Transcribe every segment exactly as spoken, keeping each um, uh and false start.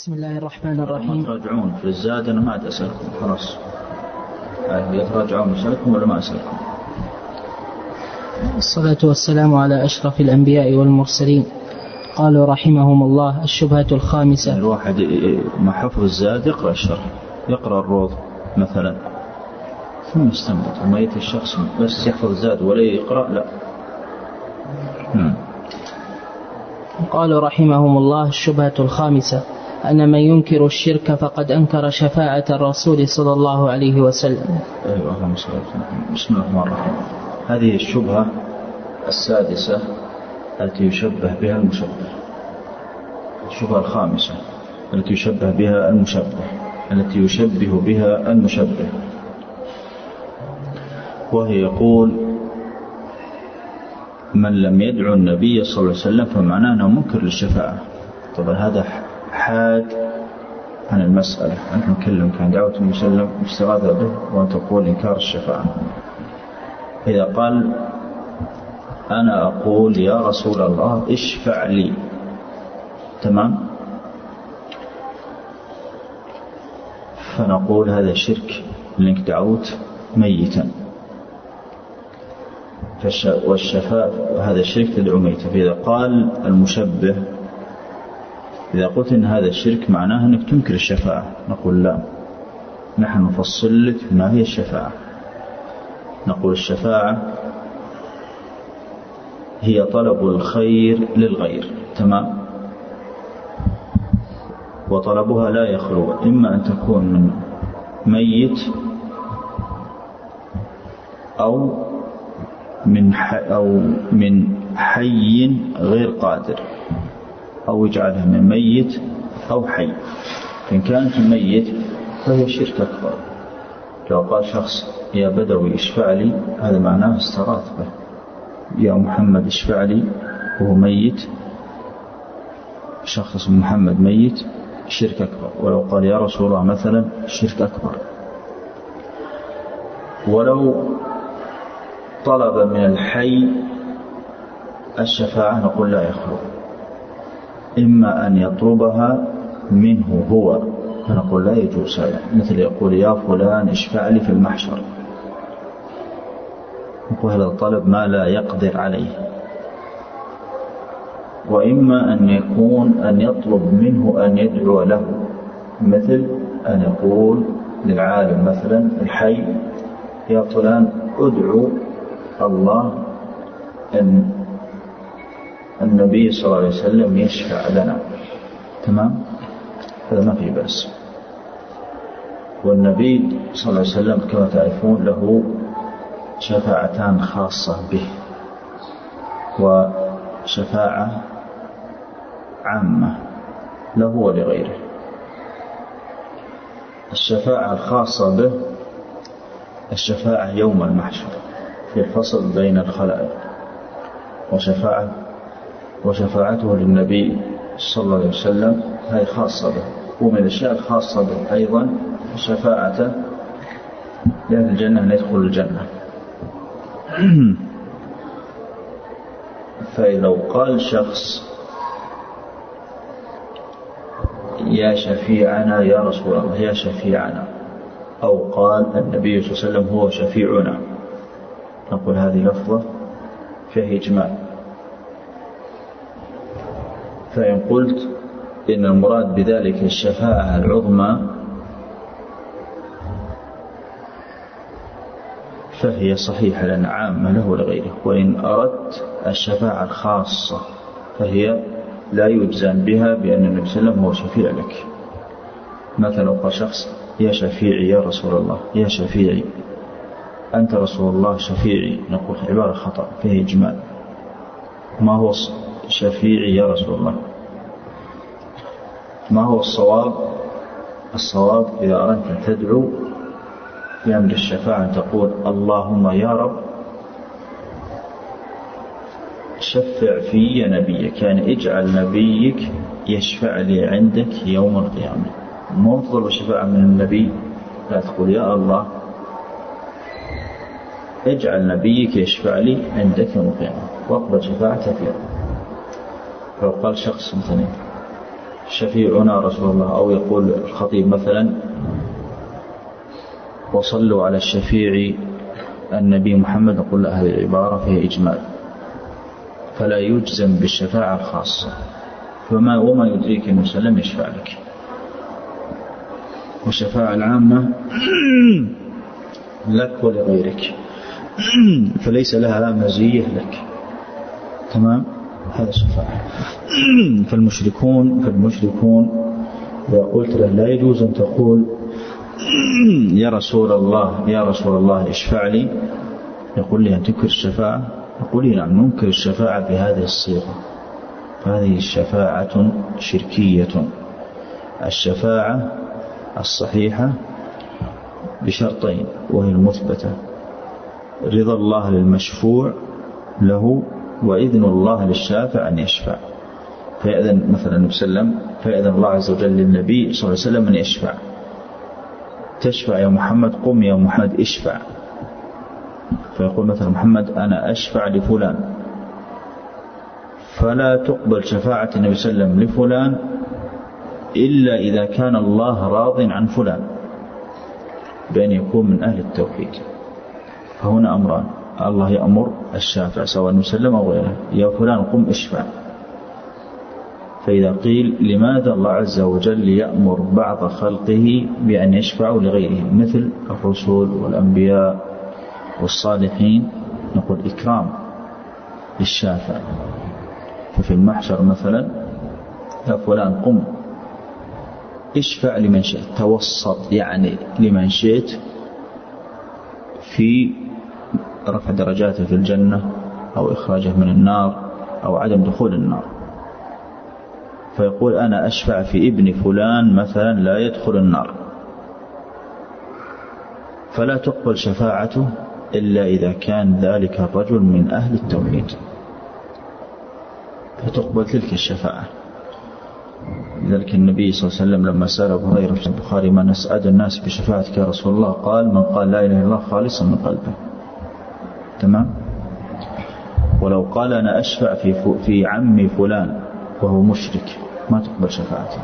بسم الله الرحمن الرحيم. تراجعون في الزاد أنا ما عاد أسألكم خلاص. يتراجعون أسألكم ولا ما أسألكم؟ الصلاة والسلام على أشرف الأنبياء والمرسلين. قالوا رحمهم الله الشبهة الخامسة. يعني الواحد مع حفظ الزاد يقرأ الشرح، يقرأ الروض مثلا ثم يستنبط. وما يأتي الشخص بس يحفظ الزاد ولا يقرأ لا. م. قالوا رحمهم الله الشبهة الخامسة أن من ينكر الشرك فقد أنكر شفاعة الرسول صلى الله عليه وسلم. أيوة. بسم الله الرحمن الرحيم. هذه الشبهة السادسة التي يشبه بها المشبه. الشبهة الخامسة التي يشبه بها المشبه التي يشبه بها المشبه وهي يقول من لم يدعو النبي صلى الله عليه وسلم فمعناه أنه منكر للشفاعة. طبعا هذا حاد عن المسألة. أنت نكلم كان دعوة المسلم مستغاثة به وأن تقول إنكار الشفاعة. إذا قال أنا أقول يا رسول الله اشفع لي، تمام، فنقول هذا شرك لأنك دعوت ميتا، والشفاعة هذا الشرك تدعو ميتا. فإذا قال المشبه إذا قلت إن هذا الشرك معناه أنك تنكر الشفاعة، نقول لا، نحن نفصل لك ما هي الشفاعة. نقول الشفاعة هي طلب الخير للغير، تمام، وطلبها لا يخلو إما أن تكون من ميت أو من حي أو من حي غير قادر، أو يجعلها من ميت أو حي. إن كانت ميت فهي شرك أكبر. لو قال شخص يا بدوي اشفع لي، هذا معناه استغاث به، يا محمد اشفع لي وهو ميت، شخص محمد ميت، شرك أكبر. ولو قال يا رسول الله مثلا شرك أكبر. ولو طلب من الحي الشفاعة نقول لا يخلو، إما أن يطلبها منه هو فنقول لا يجوز هذا، مثل يقول يا فلان اشفع لي في المحشر، نقول هذا الطلب ما لا يقدر عليه. وإما أن يكون أن يطلب منه أن يدعو له، مثل أن يقول للعالم مثلا الحي يا فلان ادعو الله أن النبي صلى الله عليه وسلم يشفع لنا، تمام، هذا ما في بأس. والنبي صلى الله عليه وسلم كما تعرفون له شفاعتان خاصة به وشفاعة عامة له ولغيره. الشفاعة الخاصة به الشفاعة يوم المحشر في الفصل بين الخلائق، وشفاعة وشفاعته للنبي صلى الله عليه وسلم هي خاصة به. ومن الأشياء الخاصة به أيضا شفاعته لأهل الجنة أن يدخل الجنة. فلو قال شخص يا شفيعنا يا رسول الله يا شفيعنا، أو قال النبي صلى الله عليه وسلم هو شفيعنا، نقول هذه لفظة فيه إجمال. فإن قلت إن المراد بذلك الشفاعة العظمى فهي صحيحة لأن عامة له ولغيره. وإن أردت الشفاعة الخاصة فهي لا يجزم بها بأن النبي صلى الله عليه وسلم هو شفيع لك. مثلا قال شخص يا شفيعي يا رسول الله يا شفيعي أنت رسول الله شفيعي، نقول عبارة خطأ فيه إجمال. ما هو شفيعي يا رسول الله؟ ما هو الصواب؟ الصواب إذا أردت أن تدعو في أمر الشفاعة تقول اللهم يا رب شفع في نبيك، يعني اجعل نبيك يشفع لي عندك يوم القيامة. مو تطلب الشفاعة من النبي، لا تقول يا الله اجعل نبيك يشفع لي عندك يوم القيامة واقبل شفاعته فيه. فلو قال شخص مثلا شفيعنا رسول الله، أو يقول الخطيب مثلا وصلوا على الشفيع النبي محمد، نقول له هذه العبارة فيها إجمال، فلا يجزم بالشفاعة الخاصة. فما وما يدريك أن وسلم يشفع لك. والشفاعة العامة لك ولغيرك، فليس لها مزية لك. تمام؟ هذا الشفاعة. فالمشركون فالمشركون إذا قلت له لا يجوز أن تقول يا رسول الله يا رسول الله اشفع لي، يقول لي أن تنكر الشفاعة؟ يقول لي نعم ننكر الشفاعة بهذه الصيغة، فهذه الشفاعة شركية. الشفاعة الصحيحة بشرطين، وهي المثبتة: رضا الله للمشفوع له، وإذن الله للشافع أن يشفع. فيأذن مثلا النبي صلى الله عليه وسلم، فيأذن الله عز وجل للنبي صلى الله عليه وسلم أن يشفع. تشفع يا محمد، قم يا محمد اشفع. فيقول مثلا محمد أنا أشفع لفلان، فلا تقبل شفاعة النبي صلى الله عليه وسلم لفلان إلا إذا كان الله راض عن فلان بأن يكون من أهل التوحيد. فهنا أمران: الله يأمر الشافع سواء النبي صلى الله عليه وسلم أو غيره، يا فلان قم اشفع. فإذا قيل لماذا الله عز وجل يأمر بعض خلقه بأن يشفعوا لغيرهم مثل الرسل والأنبياء والصالحين، نقول إكرام للشافع. ففي المحشر مثلا يا فلان قم اشفع لمن شئت، توسط يعني لمن شئت في رفع درجاته في الجنة أو إخراجه من النار أو عدم دخول النار. فيقول أنا أشفع في ابن فلان مثلا لا يدخل النار، فلا تقبل شفاعته إلا إذا كان ذلك الرجل من أهل التوحيد، فتقبل تلك الشفاعة. لذلك النبي صلى الله عليه وسلم لما سأل أبو هريرة في البخاري من أسعد الناس بشفاعتك يا رسول الله، قال من قال لا إله إلا الله خالصا من قلبه. تمام؟ ولو قال أنا أشفع في, في عمي فلان وهو مشرك ما تقبل شفاعته.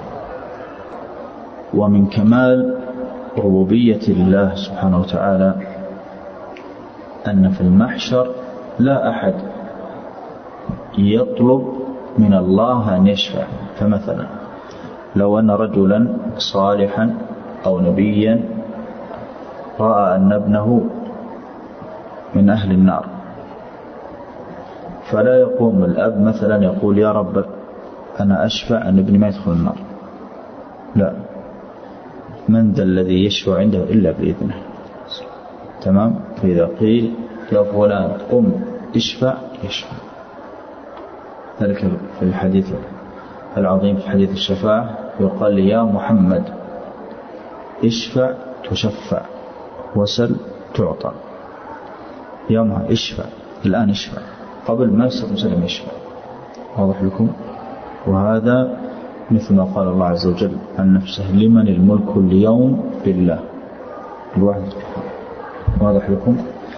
ومن كمال ربوبية الله سبحانه وتعالى أن في المحشر لا أحد يطلب من الله أن يشفع. فمثلا لو أن رجلا صالحا أو نبيا رأى أن ابنه من أهل النار، فلا يقوم الأب مثلا يقول يا رب أنا أشفع أن ابني ما يدخل النار، لا، من ذا الذي يشفع عنده إلا بإذنه. تمام؟ فإذا قيل يا فلان قم اشفع يشفع. ذلك في الحديث العظيم في حديث الشفاعة يقال لي يا محمد اشفع تشفع وسل تعطى. يا محمد اشفع الآن اشفع، قبل ما يستطيع مسلم يشفع. واضح لكم؟ وهذا مثل ما قال الله عز وجل عن نفسه لمن الملك اليوم بالله الواحد. واضح لكم؟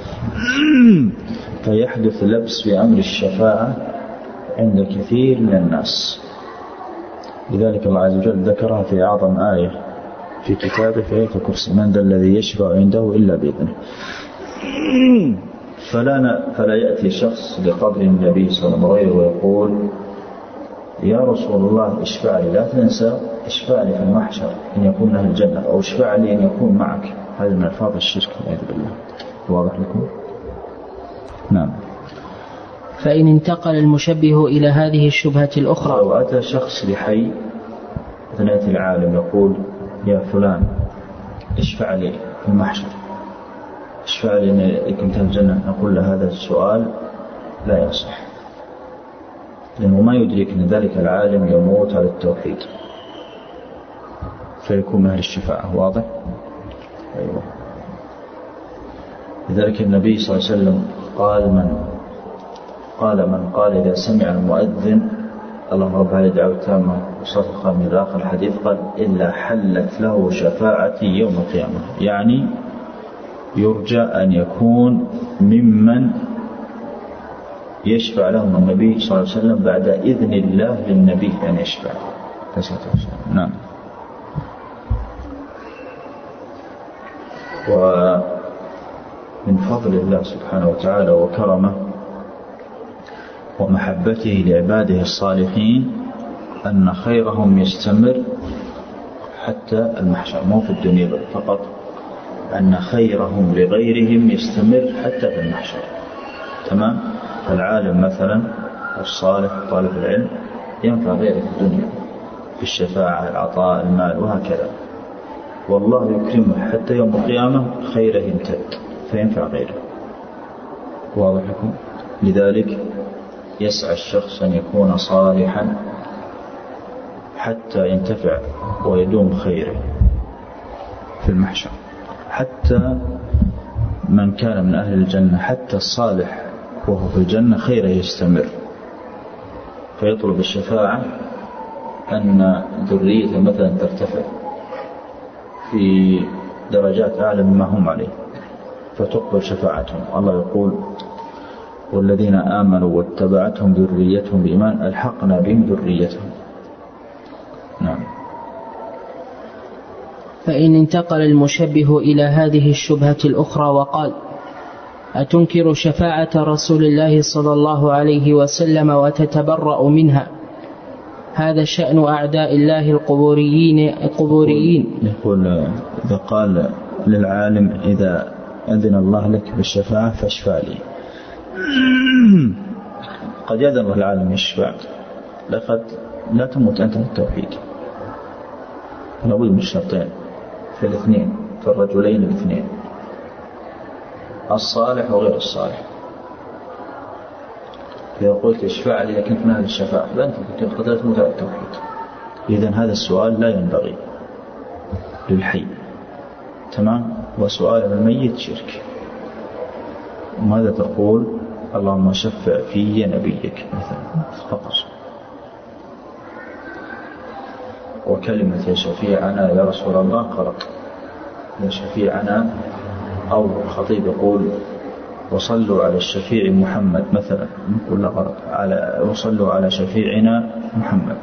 فيحدث لبس بأمر الشفاعة عند كثير من الناس، لذلك الله عز وجل ذكرها في أعظم آية في كتابه في آية الكرسي: من ذا الذي يشفع عنده إلا بإذنه. فلا, فلا يأتي شخص لقبر النبي صلى الله عليه وسلم ويقول يا رسول الله اشفع لي، لا تنسى اشفع لي في المحشر أن يكون أهل الجنة، أو اشفع لي أن يكون معك. هذا من ألفاظ الشرك والعياذ بالله. واضح لكم؟ نعم. فإن انتقل المشبه إلى هذه الشبهة الأخرى، لو أتى شخص لحي ثناء العالم يقول يا فلان اشفع لي في المحشر، اشفع لي أن كنت أهل الجنة، نقول له هذا السؤال لا يصح، لأنه ما يدرك أن ذلك العالم يموت على التوحيد فيكون أهل الشفاعة. واضح؟ أيوة. لذلك النبي صلى الله عليه وسلم قال من قال من قال إذا سمع المؤذن اللهم رب هذه الدعوة التامة والصلاة القائمة إلى آخر الحديث، قال إلا حلت له شفاعتي يوم القيامة، يعني يرجى أن يكون ممن يشفع لهم النبي صلى الله عليه وسلم بعد إذن الله للنبي أن يشفع. نعم. ومن فضل الله سبحانه وتعالى وكرمه ومحبته لعباده الصالحين أن خيرهم يستمر حتى المحشر، مو في الدنيا فقط، أن خيرهم لغيرهم يستمر حتى في المحشر. تمام. العالم مثلا الصالح طالب العلم ينفع غيره في الدنيا في الشفاعة، العطاء، المال وهكذا، والله يكرمه حتى يوم القيامة خيره يمتد فينفع غيره. واضح لكم؟ لذلك يسعى الشخص أن يكون صالحا حتى ينتفع ويدوم خيره في المحشر. حتى من كان من أهل الجنة، حتى الصالح وهو في الجنة خيره يستمر، فيطلب الشفاعة أن ذريته مثلا ترتفع في درجات أعلى مما هم عليه فتقبل شفاعتهم. الله يقول والذين آمنوا واتبعتهم ذريتهم بإيمان ألحقنا بهم ذريتهم. نعم. فإن انتقل المشبه إلى هذه الشبهة الأخرى وقال أتنكر شفاعة رسول الله صلى الله عليه وسلم وتتبرأ منها، هذا شأن أعداء الله القبوريين القبوريين. يقول إذا قال للعالم إذا أذن الله لك بالشفاعة فاشفع لي، قد يأذن العالم يشفع، لقد لا تموت أنت من التوحيد. لابد من الشرطين في الاثنين، في الرجلين الاثنين، الصالح وغير الصالح. إذا قلت اشفع لي لكن من أهل الشفاعة فأنت قد لا تموت على التوحيد. إذن هذا السؤال لا ينبغي للحي. تمام. وسؤال الميت شرك. وماذا تقول؟ اللهم شفع في نبيك مثلا فقط. وكلمة يا شفيعنا يا رسول الله غلط. يا شفيعنا، أو الخطيب يقول وصلوا على الشفيع محمد مثلا، نقول لا غلط، على وصلوا على شفيعنا محمد.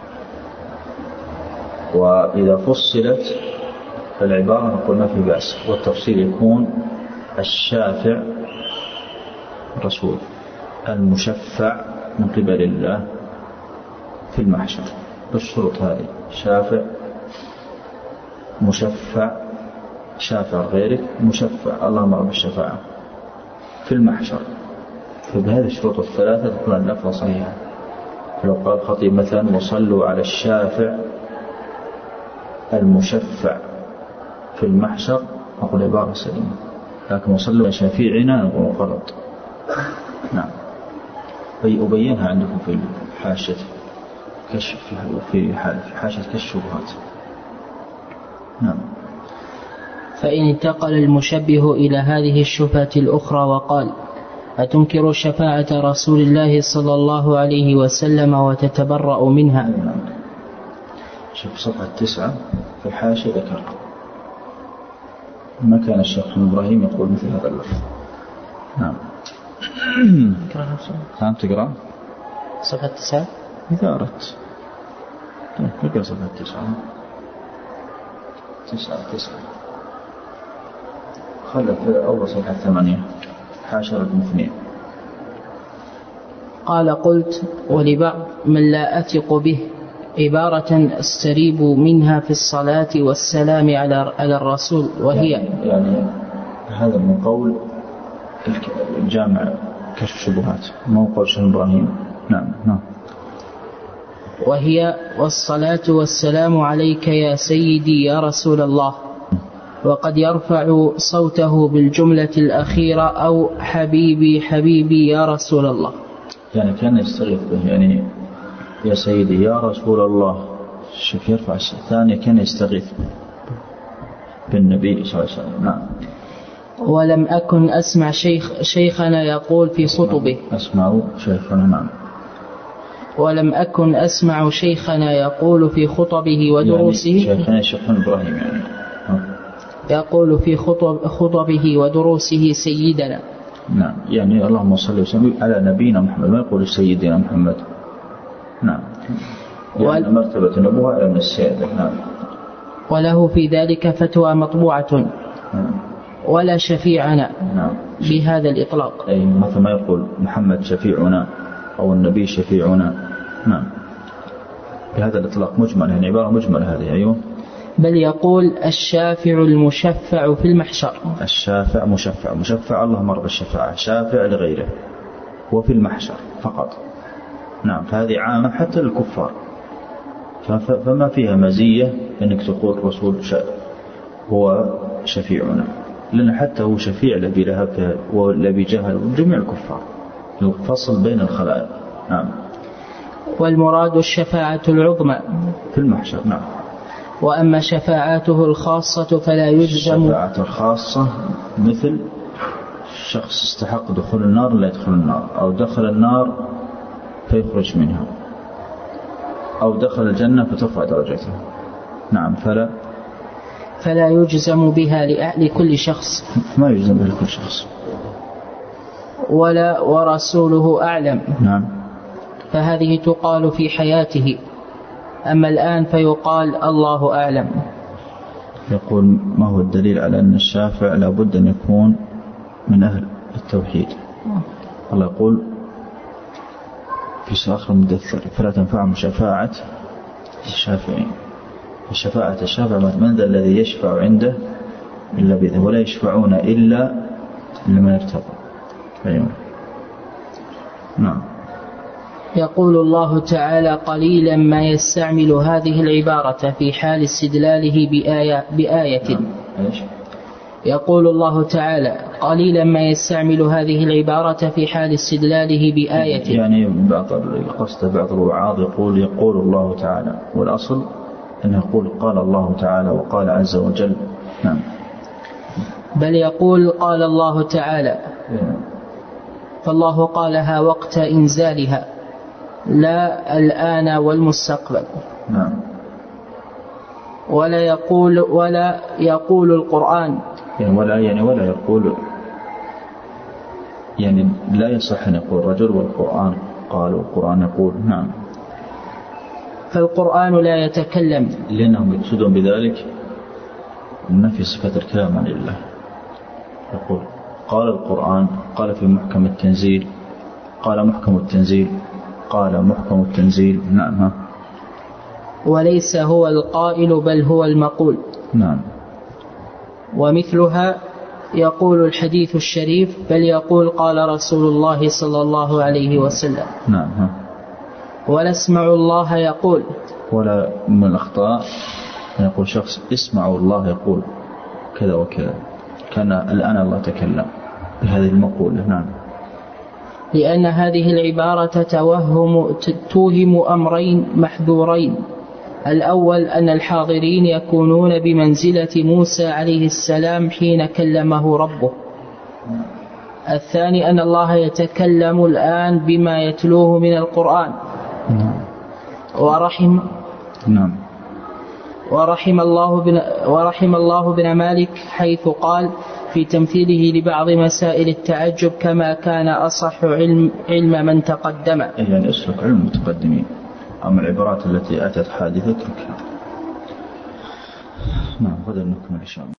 وإذا فصلت فالعبارة نقول ما في بأس، والتفصيل يكون الشافع رسول، المشفع من قبل الله في المحشر بالشروط هذه، شافع مشفع، شافع غيرك مشفع، اللهم رب الشفاعة في المحشر. فبهذه الشروط الثلاثة تكون اللفظة صحيحة. فلو قال الخطيب مثلا وصلوا على الشافع المشفع في المحشر أقول عبارة سليمة، لكن وصلوا على شفيعنا نقول غلط. نعم. أبينها عندكم في حاشة كشف في حاشة كشف الشبهات. نعم. فإن انتقل المشبه إلى هذه الشبهة الأخرى وقال أتنكر شفاعة رسول الله صلى الله عليه وسلم وتتبرأ منها. نعم. شوف صفحة تسعة في الحاشة ذكر ما كان الشيخ إبراهيم يقول مثل هذا اللفظ. نعم. كان تقرأ صفحة تسعة إذا أردت تقرأ صفحة تسعة تسعة تسعة خلف أول صفحة ثمانية حاشر المثنين. قال قلت ولبعض من لا أثق به عبارة استريب منها في الصلاة والسلام على على الرسول، وهي يعني, يعني هذا من قول الجامع كشف شبهات، مو قول شيخ إبراهيم. نعم نعم. وهي والصلاة والسلام عليك يا سيدي يا رسول الله، وقد يرفع صوته بالجملة الأخيرة أو حبيبي حبيبي يا رسول الله، يعني كان يستغيث به، يعني يا سيدي يا رسول الله. شوف يرفع الثانية كان يستغيث بالنبي صلى الله عليه وسلم. نعم. ولم أكن أسمع شيخ شيخنا يقول في خطبه أسمع شيخنا. نعم. ولم أكن أسمع شيخنا يقول في خطبه ودروسه، يعني شيخنا شيخ إبراهيم يعني يقول في خطب خطبه ودروسه سيدنا. نعم. يعني اللهم صل وسلم على نبينا محمد، ما يقول سيدنا محمد. نعم. يعني مرتبة النبوة أعلى من السيادة. نعم. وله في ذلك فتوى مطبوعة. نعم. ولا شفيعنا. نعم. بهذا الإطلاق. أي مثل ما يقول محمد شفيعنا أو النبي شفيعنا. نعم. بهذا الإطلاق مجمل، يعني عبارة مجملة هذه. أيوه. بل يقول الشافع المشفع في المحشر. الشافع مشفع، مشفع الله مر بالشفاعة، شافع لغيره وفي المحشر فقط. نعم. فهذه عامة حتى للكفار، فما فيها مزية أنك تقول رسول هو شفيعنا، لأن حتى هو شفيع لأبي لهب ولأبي جهل وجميع الكفار، الفصل بين الخلائق. نعم. والمراد الشفاعة العظمى في المحشر. نعم. وأما شفاعته الخاصة فلا يجزم. الشفاعة الخاصة مثل شخص استحق دخول النار لا يدخل النار، أو دخل النار فيخرج منها، أو دخل الجنة فترفع درجته. نعم. فلا فلا يجزم بها لكل شخص، ما يجزم بها لكل شخص. ولا ورسوله أعلم. نعم. فهذه تقال في حياته، أما الآن فيقال الله أعلم. يقول ما هو الدليل على أن الشافع لابد أن يكون من أهل التوحيد؟ الله يقول في ساخر المدثر فلا تنفعهم شفاعة الشافعين. الشفاعة الشافع من ذا الذي يشفع عنده إلا بإذنه ولا يشفعون إلا لمن ارتضى. أيوه. نعم. يقول الله تعالى قليلا ما يستعمل هذه العبارة في حال استدلاله بآية, بآية. يقول الله تعالى قليلا ما يستعمل هذه العبارة في حال استدلاله بآية، يعني بعض القصد بعض الوعاظ يقول يقول الله تعالى، والأصل أنه يقول قال الله تعالى وقال عز وجل. نعم. بل يقول قال الله تعالى، فالله قالها وقت إنزالها لا الآن والمستقبل. نعم. ولا يقول ولا يقول القرآن، يعني ولا يعني ولا يقول، يعني لا يصح أن يقول رجل والقرآن قال والقرآن يقول. نعم. فالقرآن لا يتكلم، لأنهم يقصدون بذلك نفي صفة الكلام عن الله. يقول قال القرآن، قال في محكم التنزيل، قال محكم التنزيل، قال محكم التنزيل. نعم. وليس هو القائل بل هو المقول. نعم. ومثلها يقول الحديث الشريف بل يقول قال رسول الله صلى الله عليه وسلم. نعم. ولا اسمع الله يقول. ولا من الأخطاء أن يقول شخص اسمعوا الله يقول كذا وكذا، كان الآن الله تكلم بهذه المقولة. نعم. لأن هذه العبارة توهم توهم أمرين محذورين. الأول أن الحاضرين يكونون بمنزلة موسى عليه السلام حين كلمه ربه. الثاني أن الله يتكلم الآن بما يتلوه من القرآن. ورحم نعم. ورحم الله بن ورحم الله بن مالك حيث قال في تمثيله لبعض مسائل التعجب كما كان أصح علم علم من تقدم. يعني اسلك علم المتقدمين، أما العبارات التي أتت حادثة اتركها. نعم. غدا نكمل إن شاء الله.